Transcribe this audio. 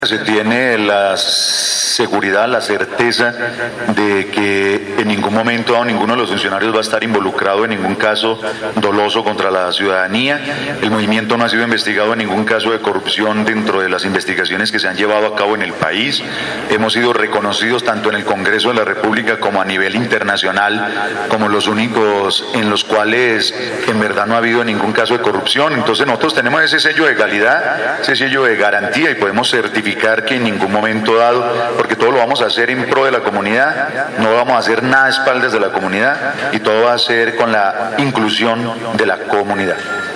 Se tiene la seguridad, la certeza de que en ningún momento ninguno de los funcionarios va a estar involucrado en ningún caso doloso contra la ciudadanía. El movimiento no ha sido investigado en ningún caso de corrupción dentro de las investigaciones que se han llevado a cabo en el país. Hemos sido reconocidos tanto en el Congreso de la República como a nivel internacional como los únicos en los cuales en verdad no ha habido ningún caso de corrupción. Entonces nosotros tenemos ese sello de calidad, ese sello de garantía y podemos certificar que en ningún momento dado, porque todo lo vamos a hacer en pro de la comunidad, no vamos a hacer nada a espaldas de la comunidad y todo va a ser con la inclusión de la comunidad.